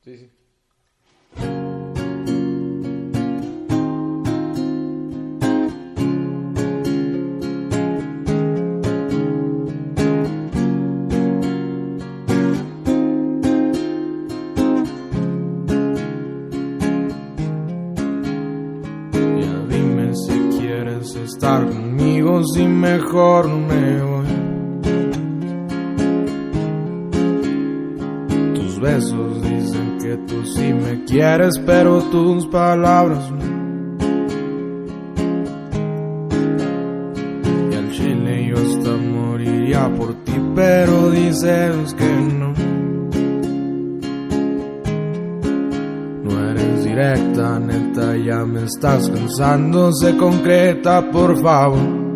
Sí, sí. Ya dime si quieres estar conmigo, si mejor me voy. Tus besos dicen que tú sí me quieres, pero tus palabras no. Y al chile yo hasta moriría por ti, pero dices que no. No eres directa, neta, ya me estás cansando. Sé concreta, por favor.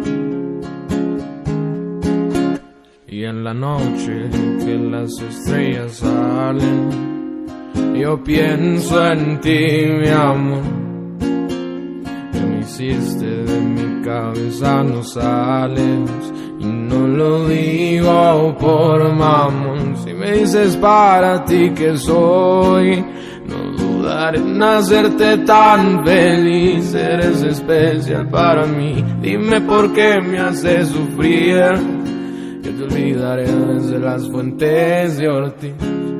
Y en la noche que las estrellas salen, yo pienso en ti, mi amor. Que me hiciste de mi cabeza, no sales. Y no lo digo por mamón. Si me dices para ti que soy, no dudaré en hacerte tan feliz. Eres especial para mí. Dime por qué me haces sufrir. Yo te olvidaré desde las fuentes de Ortiz.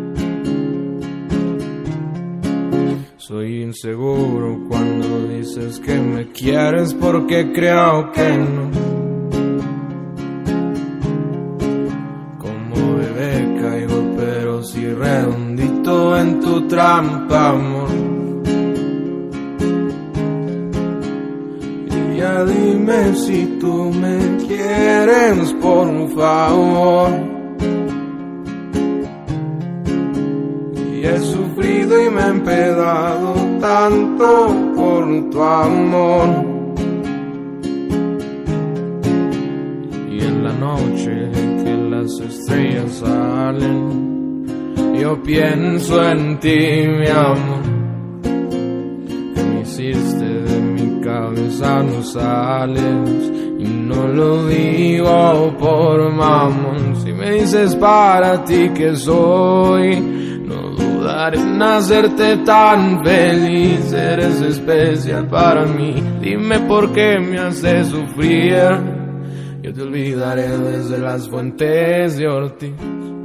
Soy inseguro cuando dices que me quieres, porque creo que no. Como bebé caigo, pero sí redondito en tu trampa, amor. Y ya dime si tú me quieres, por favor. Y he sufrido y me he empedado tanto por tu amor. Y en la noche que las estrellas salen, yo pienso en ti, mi amor. Que me hiciste de mi cabeza, no sales. Y no lo digo por mamón. Si me dices para ti que soy, no dudaré en hacerte tan feliz. Eres especial para mí. Dime por qué me haces sufrir. Yo te olvidaré desde las fuentes de Ortiz.